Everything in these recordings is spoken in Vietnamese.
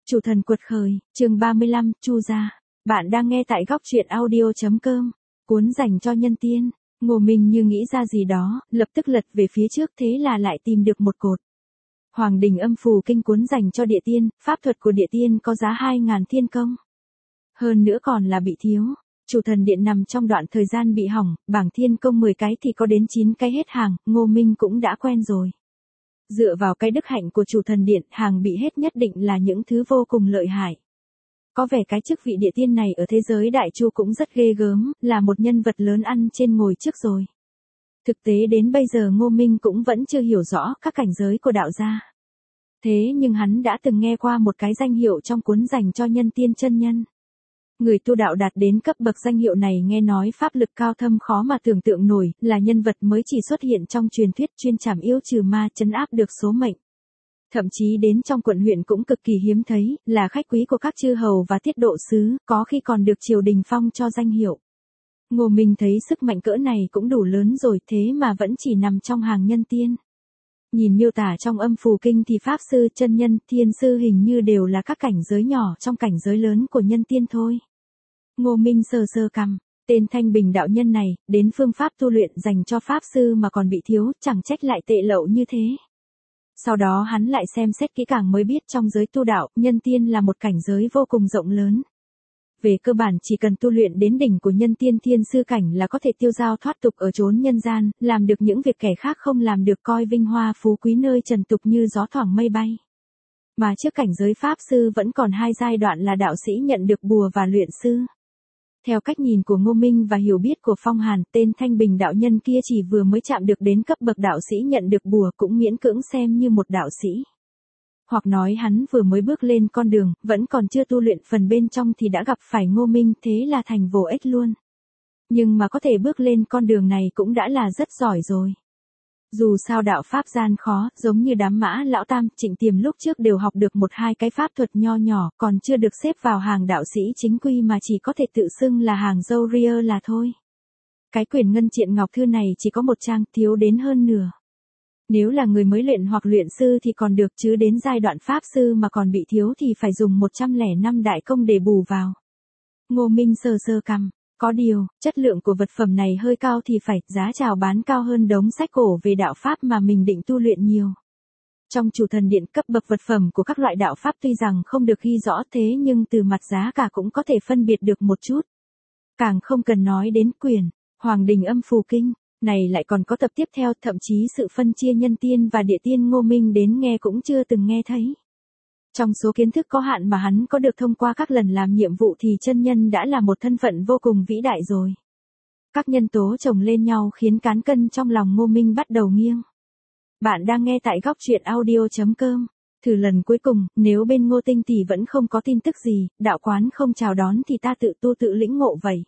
Chủ thần quật khởi, chương 35, Chu gia. Bạn đang nghe tại góc truyện audio.com. Cuốn dành cho nhân tiên. Ngô Minh như nghĩ ra gì đó, lập tức lật về phía trước, thế là lại tìm được một cột. Hoàng Đình Âm Phù Kinh cuốn dành cho địa tiên, pháp thuật của địa tiên có giá 2.000 thiên công. Hơn nữa còn là bị thiếu. Chủ thần điện nằm trong đoạn thời gian bị hỏng, bảng thiên công 10 cái thì có đến 9 cái hết hàng, Ngô Minh cũng đã quen rồi. Dựa vào cái đức hạnh của chủ thần điện, hàng bị hết nhất định là những thứ vô cùng lợi hại. Có vẻ cái chức vị địa tiên này ở thế giới đại chu cũng rất ghê gớm, là một nhân vật lớn ăn trên ngồi trước rồi. Thực tế đến bây giờ Ngô Minh cũng vẫn chưa hiểu rõ các cảnh giới của đạo gia. Thế nhưng hắn đã từng nghe qua một cái danh hiệu trong cuốn dành cho nhân tiên chân nhân. Người tu đạo đạt đến cấp bậc danh hiệu này nghe nói pháp lực cao thâm khó mà tưởng tượng nổi, là nhân vật mới chỉ xuất hiện trong truyền thuyết, chuyên trảm yêu trừ ma, trấn áp được số mệnh. Thậm chí đến trong quận huyện cũng cực kỳ hiếm thấy, là khách quý của các chư hầu và tiết độ sứ, có khi còn được triều đình phong cho danh hiệu. Ngô Minh thấy sức mạnh cỡ này cũng đủ lớn rồi, thế mà vẫn chỉ nằm trong hàng nhân tiên. Nhìn miêu tả trong Âm Phù Kinh thì pháp sư, chân nhân, thiên sư hình như đều là các cảnh giới nhỏ trong cảnh giới lớn của nhân tiên thôi. Ngô Minh sờ sờ cằm, tên Thanh Bình đạo nhân này, đến phương pháp tu luyện dành cho pháp sư mà còn bị thiếu, chẳng trách lại tệ lậu như thế. Sau đó hắn lại xem xét kỹ càng mới biết trong giới tu đạo, nhân tiên là một cảnh giới vô cùng rộng lớn. Về cơ bản chỉ cần tu luyện đến đỉnh của nhân tiên thiên sư cảnh là có thể tiêu dao thoát tục ở chốn nhân gian, làm được những việc kẻ khác không làm được, coi vinh hoa phú quý nơi trần tục như gió thoảng mây bay. Mà trước cảnh giới pháp sư vẫn còn hai giai đoạn là đạo sĩ nhận được bùa và luyện sư. Theo cách nhìn của Ngô Minh và hiểu biết của Phong Hàn, tên Thanh Bình đạo nhân kia chỉ vừa mới chạm được đến cấp bậc đạo sĩ nhận được bùa, cũng miễn cưỡng xem như một đạo sĩ. Hoặc nói hắn vừa mới bước lên con đường, vẫn còn chưa tu luyện phần bên trong thì đã gặp phải Ngô Minh, thế là thành vô ích luôn. Nhưng mà có thể bước lên con đường này cũng đã là rất giỏi rồi. Dù sao đạo pháp gian khó, giống như đám Mã Lão Tam, Trịnh Tiềm lúc trước đều học được 1-2 cái pháp thuật nho nhỏ, còn chưa được xếp vào hàng đạo sĩ chính quy mà chỉ có thể tự xưng là hàng dâu ria là thôi. Cái quyển Ngân Triện Ngọc Thư này chỉ có 1 trang, thiếu đến hơn nửa. Nếu là người mới luyện hoặc luyện sư thì còn được, chứ đến giai đoạn pháp sư mà còn bị thiếu thì phải dùng 105 đại công để bù vào. Ngô Minh sờ sờ cằm. Có điều, chất lượng của vật phẩm này hơi cao thì phải, giá chào bán cao hơn đống sách cổ về đạo pháp mà mình định tu luyện nhiều. Trong chủ thần điện, cấp bậc vật phẩm của các loại đạo pháp tuy rằng không được ghi rõ, thế nhưng từ mặt giá cả cũng có thể phân biệt được một chút. Càng không cần nói đến quyển Hoàng Đình Âm Phù Kinh này lại còn có tập tiếp theo, thậm chí sự phân chia nhân tiên và địa tiên Ngô Minh đến nghe cũng chưa từng nghe thấy. Trong số kiến thức có hạn mà hắn có được thông qua các lần làm nhiệm vụ thì chân nhân đã là một thân phận vô cùng vĩ đại rồi. Các nhân tố chồng lên nhau khiến cán cân trong lòng Ngô Minh bắt đầu nghiêng. Bạn đang nghe tại góc truyện audio.com. Thử lần cuối cùng, nếu bên Ngô Tinh tỷ vẫn không có tin tức gì, đạo quán không chào đón thì ta tự tu tự lĩnh ngộ vậy.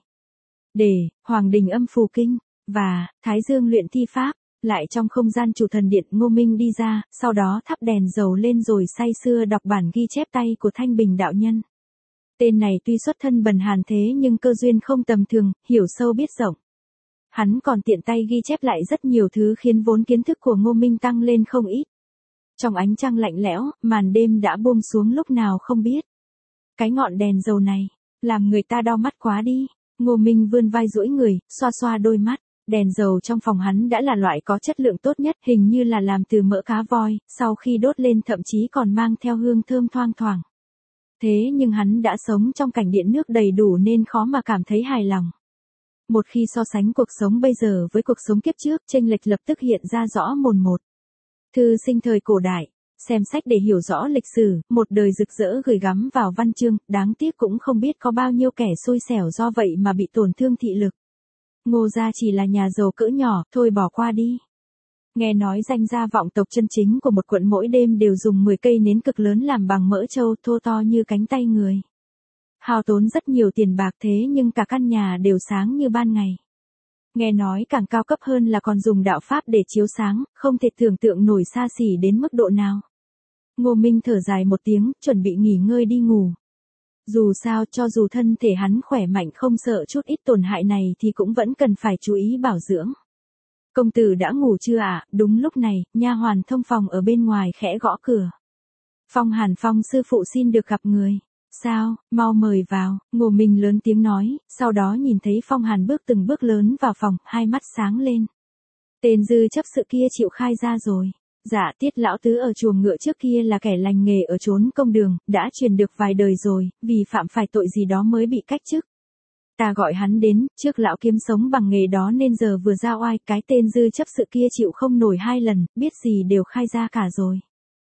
Để Hoàng Đình Âm Phù Kinh và Thái Dương Luyện Thi Pháp. Lại trong không gian chủ thần điện, Ngô Minh đi ra, sau đó thắp đèn dầu lên rồi say sưa đọc bản ghi chép tay của Thanh Bình đạo nhân. Tên này tuy xuất thân bần hàn thế nhưng cơ duyên không tầm thường, hiểu sâu biết rộng. Hắn còn tiện tay ghi chép lại rất nhiều thứ khiến vốn kiến thức của Ngô Minh tăng lên không ít. Trong ánh trăng lạnh lẽo, màn đêm đã buông xuống lúc nào không biết. Cái ngọn đèn dầu này, làm người ta đau mắt quá đi. Ngô Minh vươn vai duỗi người, xoa xoa đôi mắt. Đèn dầu trong phòng hắn đã là loại có chất lượng tốt nhất, hình như là làm từ mỡ cá voi, sau khi đốt lên thậm chí còn mang theo hương thơm thoang thoảng. Thế nhưng hắn đã sống trong cảnh điện nước đầy đủ nên khó mà cảm thấy hài lòng. Một khi so sánh cuộc sống bây giờ với cuộc sống kiếp trước, chênh lệch lập tức hiện ra rõ mồn một. Thư sinh thời cổ đại, xem sách để hiểu rõ lịch sử, một đời rực rỡ gửi gắm vào văn chương, đáng tiếc cũng không biết có bao nhiêu kẻ xui xẻo do vậy mà bị tổn thương thị lực. Ngô gia chỉ là nhà giàu cỡ nhỏ, thôi bỏ qua đi. Nghe nói danh gia vọng tộc chân chính của một quận mỗi đêm đều dùng 10 cây nến cực lớn làm bằng mỡ trâu, thô to như cánh tay người. Hao tốn rất nhiều tiền bạc, thế nhưng cả căn nhà đều sáng như ban ngày. Nghe nói càng cao cấp hơn là còn dùng đạo pháp để chiếu sáng, không thể tưởng tượng nổi xa xỉ đến mức độ nào. Ngô Minh thở dài một tiếng, chuẩn bị nghỉ ngơi đi ngủ. Dù sao, cho dù thân thể hắn khỏe mạnh không sợ chút ít tổn hại này thì cũng vẫn cần phải chú ý bảo dưỡng. Công tử đã ngủ chưa ạ? Đúng lúc này, nha hoàn thông phòng ở bên ngoài khẽ gõ cửa. Phong Hàn Phong sư phụ xin được gặp người. Sao, mau mời vào, Ngô Minh lớn tiếng nói, sau đó nhìn thấy Phong Hàn bước từng bước lớn vào phòng, hai mắt sáng lên. Tên dư chấp sự kia chịu khai ra rồi. Dạ Tiết lão tứ ở chuồng ngựa trước kia là kẻ lành nghề ở trốn công đường, đã truyền được vài đời rồi, vì phạm phải tội gì đó mới bị cách chức. Ta gọi hắn đến, trước lão kiếm sống bằng nghề đó nên giờ vừa ra oai, cái tên dư chấp sự kia chịu không nổi hai lần, biết gì đều khai ra cả rồi.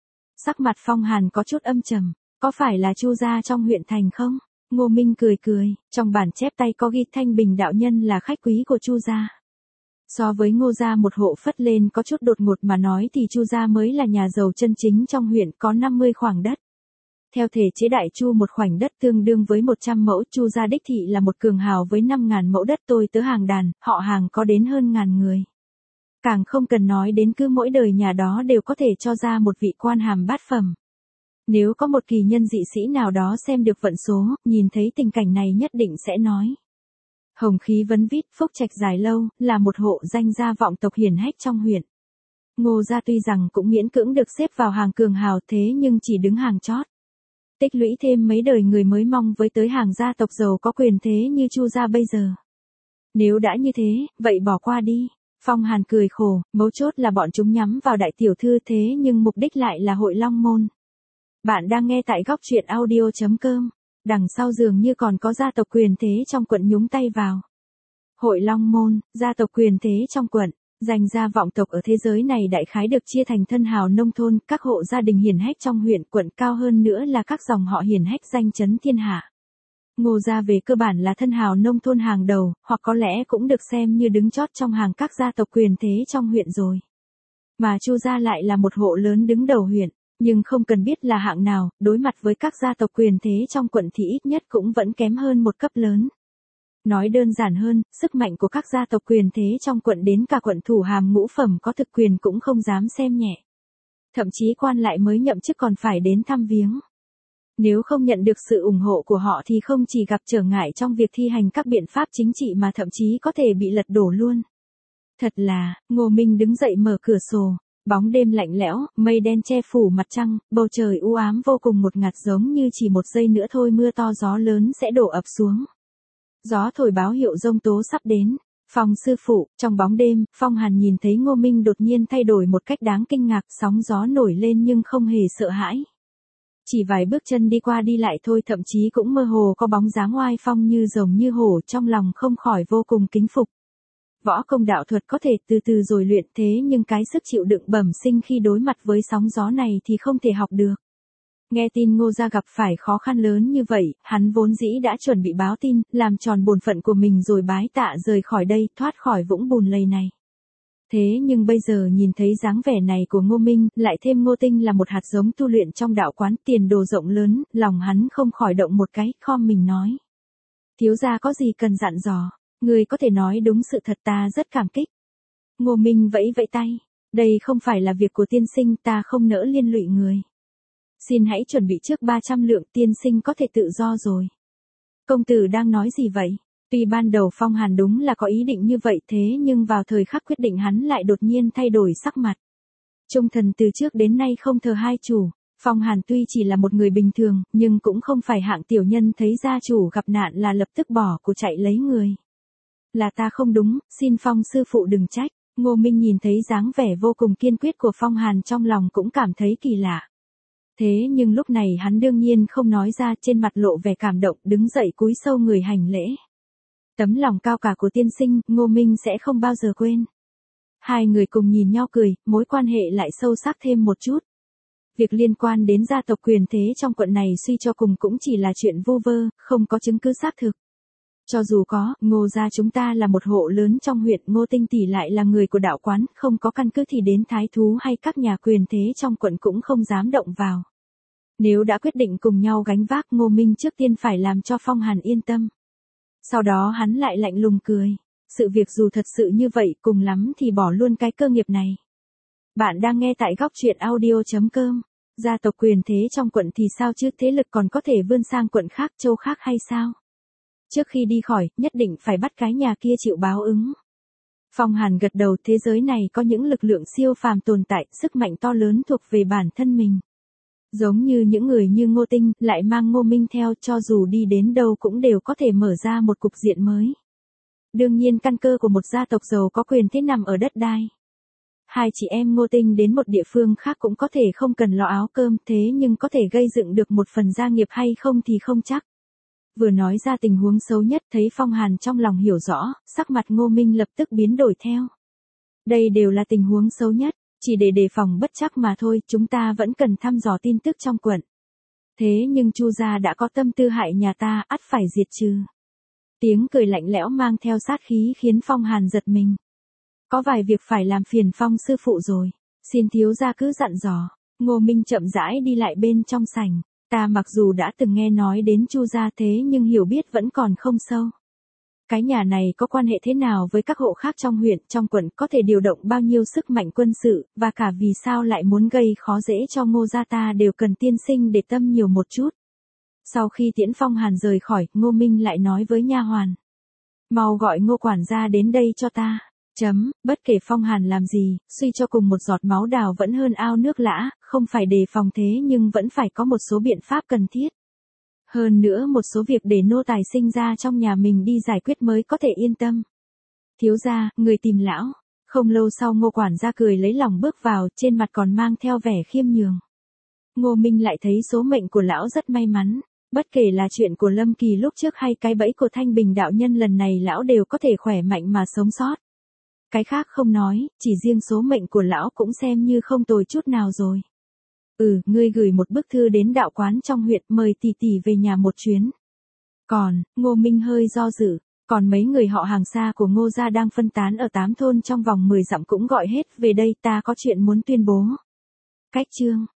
Sắc mặt Phong Hàn có chút âm trầm, có phải là Chu gia trong huyện thành không? Ngô Minh cười cười, trong bản chép tay có ghi Thanh Bình đạo nhân là khách quý của Chu gia. So với Ngô gia một hộ phất lên có chút đột ngột mà nói thì Chu gia mới là nhà giàu chân chính trong huyện, có 50 khoảnh đất. Theo thể chế đại Chu một khoảnh đất tương đương với 100 mẫu, Chu gia đích thị là một cường hào với 5.000 mẫu đất, tôi tớ hàng đàn, họ hàng có đến hơn ngàn người. Càng không cần nói đến cứ mỗi đời nhà đó đều có thể cho ra một vị quan hàm bát phẩm. Nếu có một kỳ nhân dị sĩ nào đó xem được vận số, nhìn thấy tình cảnh này nhất định sẽ nói. Hồng khí vấn vít, phúc trạch dài lâu, là một hộ danh gia vọng tộc hiển hách trong huyện. Ngô gia tuy rằng cũng miễn cưỡng được xếp vào hàng cường hào thế nhưng chỉ đứng hàng chót. Tích lũy thêm mấy đời người mới mong với tới hàng gia tộc giàu có quyền thế như Chu gia bây giờ. Nếu đã như thế, vậy bỏ qua đi. Phong Hàn cười khổ, mấu chốt là bọn chúng nhắm vào đại tiểu thư thế nhưng mục đích lại là hội Long Môn. Bạn đang nghe tại góc truyện audio.com. Đằng sau dường như còn có gia tộc quyền thế trong quận nhúng tay vào. Hội Long Môn, gia tộc quyền thế trong quận, danh gia vọng tộc ở thế giới này đại khái được chia thành thân hào nông thôn, các hộ gia đình hiển hách trong huyện, quận, cao hơn nữa là các dòng họ hiển hách danh chấn thiên hạ. Ngô gia về cơ bản là thân hào nông thôn hàng đầu, hoặc có lẽ cũng được xem như đứng chót trong hàng các gia tộc quyền thế trong huyện rồi. Mà Chu gia lại là một hộ lớn đứng đầu huyện. Nhưng không cần biết là hạng nào, đối mặt với các gia tộc quyền thế trong quận thì ít nhất cũng vẫn kém hơn một cấp lớn. Nói đơn giản hơn, sức mạnh của các gia tộc quyền thế trong quận đến cả quận thủ hàm ngũ phẩm có thực quyền cũng không dám xem nhẹ. Thậm chí quan lại mới nhậm chức còn phải đến thăm viếng. Nếu không nhận được sự ủng hộ của họ thì không chỉ gặp trở ngại trong việc thi hành các biện pháp chính trị mà thậm chí có thể bị lật đổ luôn. Thật là, Ngô Minh đứng dậy mở cửa sổ. Bóng đêm lạnh lẽo, mây đen che phủ mặt trăng, bầu trời u ám vô cùng một ngạt giống như chỉ một giây nữa thôi mưa to gió lớn sẽ đổ ập xuống. Gió thổi báo hiệu giông tố sắp đến. Phong sư phụ, trong bóng đêm, Phong Hàn nhìn thấy Ngô Minh đột nhiên thay đổi một cách đáng kinh ngạc, sóng gió nổi lên nhưng không hề sợ hãi. Chỉ vài bước chân đi qua đi lại thôi, thậm chí cũng mơ hồ có bóng dáng oai phong như rồng như hổ, trong lòng không khỏi vô cùng kính phục. Võ công đạo thuật có thể từ từ rồi luyện thế nhưng cái sức chịu đựng bẩm sinh khi đối mặt với sóng gió này thì không thể học được. Nghe tin Ngô gia gặp phải khó khăn lớn như vậy, hắn vốn dĩ đã chuẩn bị báo tin, làm tròn bổn phận của mình rồi bái tạ rời khỏi đây, thoát khỏi vũng bùn lầy này. Thế nhưng bây giờ nhìn thấy dáng vẻ này của Ngô Minh, lại thêm Ngô Tinh là một hạt giống tu luyện trong đạo quán, tiền đồ rộng lớn, lòng hắn không khỏi động một cái, khom mình nói. Thiếu gia có gì cần dặn dò? Người có thể nói đúng sự thật, ta rất cảm kích. Ngô Minh vẫy vẫy tay. Đây không phải là việc của tiên sinh, ta không nỡ liên lụy người. Xin hãy chuẩn bị trước 300 lượng, tiên sinh có thể tự do rồi. Công tử đang nói gì vậy? Tuy ban đầu Phong Hàn đúng là có ý định như vậy thế nhưng vào thời khắc quyết định hắn lại đột nhiên thay đổi sắc mặt. Trung thần từ trước đến nay không thờ hai chủ. Phong Hàn tuy chỉ là một người bình thường nhưng cũng không phải hạng tiểu nhân thấy gia chủ gặp nạn là lập tức bỏ của chạy lấy người. Là ta không đúng, xin Phong sư phụ đừng trách. Ngô Minh nhìn thấy dáng vẻ vô cùng kiên quyết của Phong Hàn trong lòng cũng cảm thấy kỳ lạ. Thế nhưng lúc này hắn đương nhiên không nói ra, trên mặt lộ vẻ cảm động, đứng dậy cúi sâu người hành lễ. Tấm lòng cao cả của tiên sinh, Ngô Minh sẽ không bao giờ quên. Hai người cùng nhìn nhau cười, mối quan hệ lại sâu sắc thêm một chút. Việc liên quan đến gia tộc quyền thế trong quận này suy cho cùng cũng chỉ là chuyện vu vơ, không có chứng cứ xác thực. Cho dù có, Ngô gia chúng ta là một hộ lớn trong huyện, Ngô Tinh tỷ lại là người của đạo quán, không có căn cứ thì đến thái thú hay các nhà quyền thế trong quận cũng không dám động vào. Nếu đã quyết định cùng nhau gánh vác, Ngô Minh trước tiên phải làm cho Phong Hàn yên tâm. Sau đó hắn lại lạnh lùng cười. Sự việc dù thật sự như vậy, cùng lắm thì bỏ luôn cái cơ nghiệp này. Bạn đang nghe tại góc truyện audio.com. Gia tộc quyền thế trong quận thì sao chứ, thế lực còn có thể vươn sang quận khác, châu khác hay sao? Trước khi đi khỏi, nhất định phải bắt cái nhà kia chịu báo ứng. Phong Hàn gật đầu, thế giới này có những lực lượng siêu phàm tồn tại, sức mạnh to lớn thuộc về bản thân mình. Giống như những người như Ngô Tinh, lại mang Ngô Minh theo, cho dù đi đến đâu cũng đều có thể mở ra một cục diện mới. Đương nhiên căn cơ của một gia tộc giàu có quyền thế nằm ở đất đai. Hai chị em Ngô Tinh đến một địa phương khác cũng có thể không cần lo áo cơm, thế nhưng có thể gây dựng được một phần gia nghiệp hay không thì không chắc. Vừa nói ra tình huống xấu nhất, thấy Phong Hàn trong lòng hiểu rõ, sắc mặt Ngô Minh lập tức biến đổi theo. Đây đều là tình huống xấu nhất, chỉ để đề phòng bất trắc mà thôi, chúng ta vẫn cần thăm dò tin tức trong quận. Thế nhưng Chu gia đã có tâm tư hại nhà ta, ắt phải diệt trừ. Tiếng cười lạnh lẽo mang theo sát khí khiến Phong Hàn giật mình. Có vài việc phải làm phiền Phong sư phụ rồi, xin thiếu gia cứ dặn dò. Ngô Minh chậm rãi đi lại bên trong sảnh, ta mặc dù đã từng nghe nói đến Chu gia thế nhưng hiểu biết vẫn còn không sâu. Cái nhà này có quan hệ thế nào với các hộ khác trong huyện, trong quận, có thể điều động bao nhiêu sức mạnh quân sự, và cả vì sao lại muốn gây khó dễ cho Ngô gia ta đều cần tiên sinh để tâm nhiều một chút. Sau khi tiễn Phong Hàn rời khỏi, Ngô Minh lại nói với nha hoàn. Mau gọi Ngô quản gia đến đây cho ta. Bất kể Phong Hàn làm gì, suy cho cùng một giọt máu đào vẫn hơn ao nước lã, không phải đề phòng thế nhưng vẫn phải có một số biện pháp cần thiết. Hơn nữa một số việc để nô tài sinh ra trong nhà mình đi giải quyết mới có thể yên tâm. Thiếu gia, người tìm lão. Không lâu sau Ngô quản gia cười lấy lòng bước vào, trên mặt còn mang theo vẻ khiêm nhường. Ngô Minh lại thấy số mệnh của lão rất may mắn. Bất kể là chuyện của Lâm Kỳ lúc trước hay cái bẫy của Thanh Bình đạo nhân lần này lão đều có thể khỏe mạnh mà sống sót. Cái khác không nói, chỉ riêng số mệnh của lão cũng xem như không tồi chút nào rồi. Ngươi gửi một bức thư đến đạo quán trong huyện mời tỷ tỷ về nhà một chuyến. Còn, Ngô Minh hơi do dự, còn mấy người họ hàng xa của Ngô gia đang phân tán ở 8 thôn trong vòng 10 dặm cũng gọi hết về đây, ta có chuyện muốn tuyên bố. Cách chương